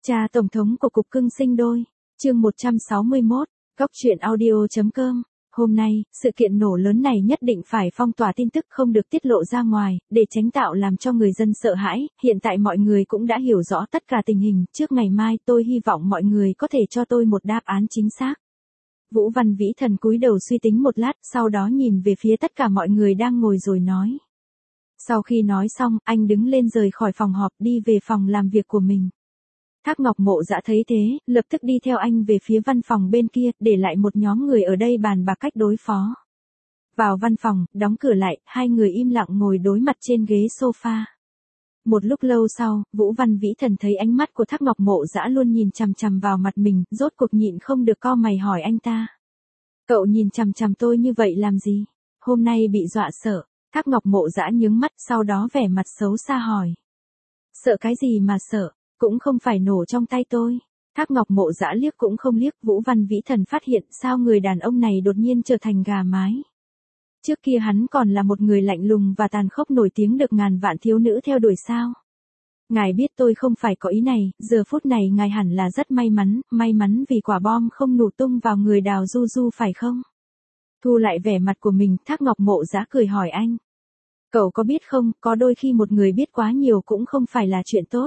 Cha Tổng thống của Cục Cưng Sinh Đôi, chương 161, Góc truyện audio.com. Hôm nay, sự kiện nổ lớn này nhất định phải phong tỏa tin tức không được tiết lộ ra ngoài, để tránh tạo làm cho người dân sợ hãi. Hiện tại mọi người cũng đã hiểu rõ tất cả tình hình, trước ngày mai tôi hy vọng mọi người có thể cho tôi một đáp án chính xác. Vũ Văn Vĩ Thần cúi đầu suy tính một lát, sau đó nhìn về phía tất cả mọi người đang ngồi rồi nói. Sau khi nói xong, anh đứng lên rời khỏi phòng họp đi về phòng làm việc của mình. Thác Ngọc Mộ Dã thấy thế, lập tức đi theo anh về phía văn phòng bên kia, để lại một nhóm người ở đây bàn bạc cách đối phó. Vào văn phòng, đóng cửa lại, hai người im lặng ngồi đối mặt trên ghế sofa. Một lúc lâu sau, Vũ Văn Vĩ Thần thấy ánh mắt của Thác Ngọc Mộ Dã luôn nhìn chằm chằm vào mặt mình, rốt cuộc nhịn không được cau mày hỏi anh ta. Cậu nhìn chằm chằm tôi như vậy làm gì? Hôm nay bị dọa sợ. Thác Ngọc Mộ Dã nhướng mắt, sau đó vẻ mặt xấu xa hỏi. Sợ cái gì mà sợ? Cũng không phải nổ trong tay tôi. Thác Ngọc Mộ Dã liếc cũng không liếc. Vũ Văn Vĩ Thần phát hiện sao người đàn ông này đột nhiên trở thành gà mái. Trước kia hắn còn là một người lạnh lùng và tàn khốc nổi tiếng được ngàn vạn thiếu nữ theo đuổi sao. Ngài biết tôi không phải có ý này, giờ phút này ngài hẳn là rất may mắn vì quả bom không nổ tung vào người Đào Du Du phải không? Thu lại vẻ mặt của mình, Thác Ngọc Mộ Dã cười hỏi anh. Cậu có biết không, có đôi khi một người biết quá nhiều cũng không phải là chuyện tốt.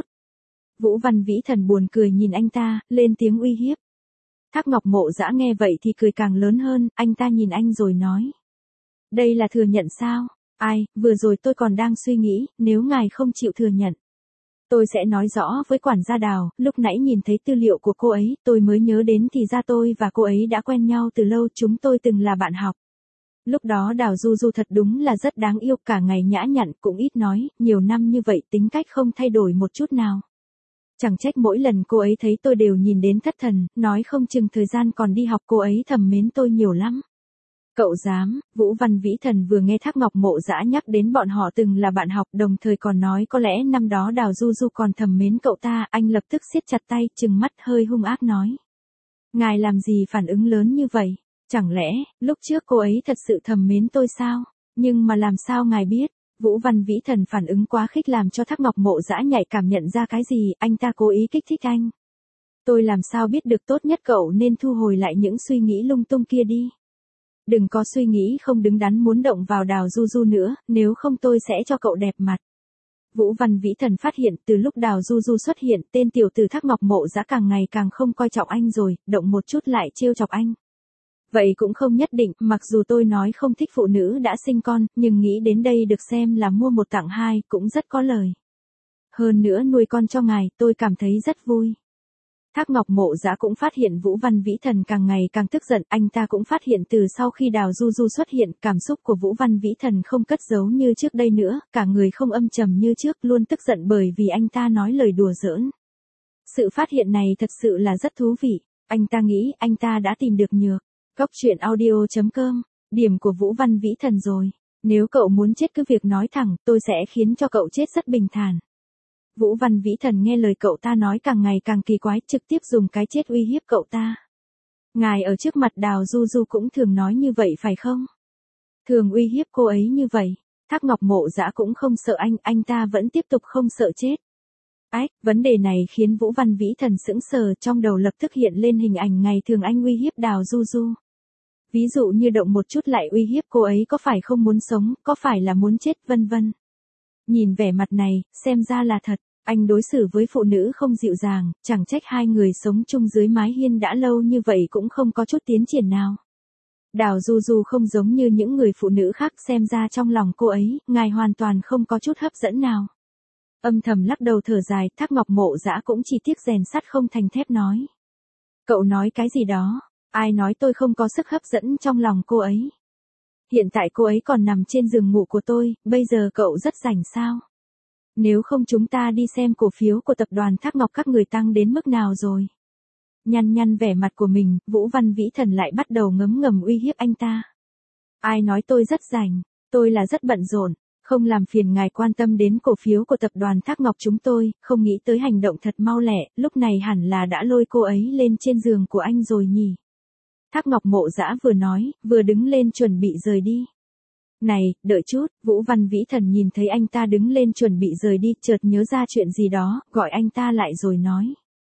Vũ Văn Vĩ Thần buồn cười nhìn anh ta, lên tiếng uy hiếp. Thác Ngọc Mộ Dã nghe vậy thì cười càng lớn hơn, anh ta nhìn anh rồi nói. Đây là thừa nhận sao? Ai, vừa rồi tôi còn đang suy nghĩ, nếu ngài không chịu thừa nhận. Tôi sẽ nói rõ với quản gia Đào, lúc nãy nhìn thấy tư liệu của cô ấy, tôi mới nhớ đến thì ra tôi và cô ấy đã quen nhau từ lâu, chúng tôi từng là bạn học. Lúc đó Đào Du Du thật đúng là rất đáng yêu, cả ngày nhã nhặn, cũng ít nói, nhiều năm như vậy tính cách không thay đổi một chút nào. Chẳng trách mỗi lần cô ấy thấy tôi đều nhìn đến thất thần, nói không chừng thời gian còn đi học cô ấy thầm mến tôi nhiều lắm. Cậu dám? Vũ Văn Vĩ Thần vừa nghe Thác Ngọc Mộ Dã nhắc đến bọn họ từng là bạn học, đồng thời còn nói có lẽ năm đó Đào Du Du còn thầm mến cậu ta, anh lập tức siết chặt tay, trừng mắt hơi hung ác nói. Ngài làm gì phản ứng lớn như vậy? Chẳng lẽ, lúc trước cô ấy thật sự thầm mến tôi sao? Nhưng mà làm sao ngài biết? Vũ Văn Vĩ Thần phản ứng quá khích làm cho Thác Ngọc Mộ Dã nhạy cảm nhận ra cái gì, anh ta cố ý kích thích anh. Tôi làm sao biết được, tốt nhất cậu nên thu hồi lại những suy nghĩ lung tung kia đi. Đừng có suy nghĩ không đứng đắn muốn động vào Đào Du Du nữa, nếu không tôi sẽ cho cậu đẹp mặt. Vũ Văn Vĩ Thần phát hiện từ lúc Đào Du Du xuất hiện, tên tiểu tử Thác Ngọc Mộ Dã càng ngày càng không coi trọng anh rồi, động một chút lại trêu chọc anh. Vậy cũng không nhất định, mặc dù tôi nói không thích phụ nữ đã sinh con, nhưng nghĩ đến đây được xem là mua một tặng hai, cũng rất có lời. Hơn nữa nuôi con cho ngài, tôi cảm thấy rất vui. Thác Ngọc Mộ Dã cũng phát hiện Vũ Văn Vĩ Thần càng ngày càng tức giận, anh ta cũng phát hiện từ sau khi Đào Du Du xuất hiện, cảm xúc của Vũ Văn Vĩ Thần không cất giấu như trước đây nữa, cả người không âm trầm như trước, luôn tức giận bởi vì anh ta nói lời đùa giỡn. Sự phát hiện này thật sự là rất thú vị, anh ta nghĩ anh ta đã tìm được nhược. Góc truyện audio.com, điểm của Vũ Văn Vĩ Thần rồi. Nếu cậu muốn chết cứ việc nói thẳng, tôi sẽ khiến cho cậu chết rất bình thản. Vũ Văn Vĩ Thần nghe lời cậu ta nói càng ngày càng kỳ quái, trực tiếp dùng cái chết uy hiếp cậu ta. Ngài ở trước mặt Đào Du Du cũng thường nói như vậy phải không? Thường uy hiếp cô ấy như vậy. Thác Ngọc Mộ Dã cũng không sợ anh ta vẫn tiếp tục không sợ chết. Vấn đề này khiến Vũ Văn Vĩ Thần sững sờ, trong đầu lập tức hiện lên hình ảnh ngày thường anh uy hiếp Đào Du Du. Ví dụ như động một chút lại uy hiếp cô ấy có phải không muốn sống, có phải là muốn chết, vân vân. Nhìn vẻ mặt này, xem ra là thật, anh đối xử với phụ nữ không dịu dàng, chẳng trách hai người sống chung dưới mái hiên đã lâu như vậy cũng không có chút tiến triển nào. Đào Du Du không giống như những người phụ nữ khác, xem ra trong lòng cô ấy, ngài hoàn toàn không có chút hấp dẫn nào. Âm thầm lắc đầu thở dài, Thác Ngọc Mộ Dã cũng chỉ tiếc rèn sắt không thành thép nói. Cậu nói cái gì đó? Ai nói tôi không có sức hấp dẫn trong lòng cô ấy? Hiện tại cô ấy còn nằm trên giường ngủ của tôi, bây giờ cậu rất rảnh sao? Nếu không chúng ta đi xem cổ phiếu của tập đoàn Thác Ngọc các người tăng đến mức nào rồi? Nhăn vẻ mặt của mình, Vũ Văn Vĩ Thần lại bắt đầu ngấm ngầm uy hiếp anh ta. Ai nói tôi rất rảnh? Tôi là rất bận rộn. Không làm phiền ngài quan tâm đến cổ phiếu của tập đoàn Thác Ngọc chúng tôi, không nghĩ tới hành động thật mau lẹ, lúc này hẳn là đã lôi cô ấy lên trên giường của anh rồi nhỉ. Thác Ngọc Mộ Dã vừa nói, vừa đứng lên chuẩn bị rời đi. Này, đợi chút, Vũ Văn Vĩ Thần nhìn thấy anh ta đứng lên chuẩn bị rời đi, chợt nhớ ra chuyện gì đó, gọi anh ta lại rồi nói.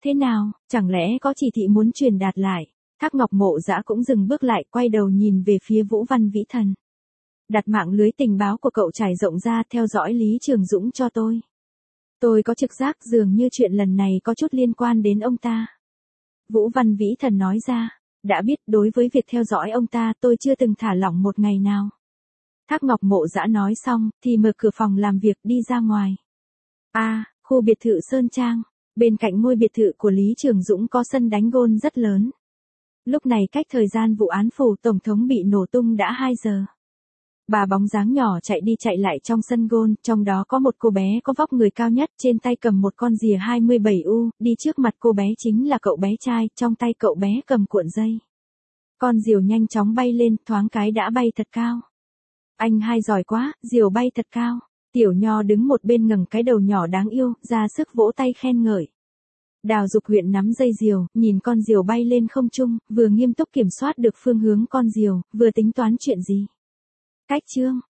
Thế nào, chẳng lẽ có chỉ thị muốn truyền đạt lại? Thác Ngọc Mộ Dã cũng dừng bước lại, quay đầu nhìn về phía Vũ Văn Vĩ Thần. Đặt mạng lưới tình báo của cậu trải rộng ra, theo dõi Lý Trường Dũng cho tôi. Tôi có trực giác dường như chuyện lần này có chút liên quan đến ông ta. Vũ Văn Vĩ Thần nói ra, đã biết đối với việc theo dõi ông ta tôi chưa từng thả lỏng một ngày nào. Thác Ngọc Mộ Dã nói xong, thì mở cửa phòng làm việc đi ra ngoài. Khu biệt thự Sơn Trang. Bên cạnh ngôi biệt thự của Lý Trường Dũng có sân đánh gôn rất lớn. Lúc này cách thời gian vụ án phủ tổng thống bị nổ tung đã 2 giờ. Bà bóng dáng nhỏ chạy đi chạy lại trong sân gôn, trong đó có một cô bé có vóc người cao nhất, trên tay cầm một con rìa 27U, đi trước mặt cô bé chính là cậu bé trai, trong tay cậu bé cầm cuộn dây. Con diều nhanh chóng bay lên, thoáng cái đã bay thật cao. Anh hai giỏi quá, diều bay thật cao. Tiểu Nho đứng một bên ngẩng cái đầu nhỏ đáng yêu, ra sức vỗ tay khen ngợi. Đào Dục Huyện nắm dây diều, nhìn con diều bay lên không trung, vừa nghiêm túc kiểm soát được phương hướng con diều, vừa tính toán chuyện gì. Cách chương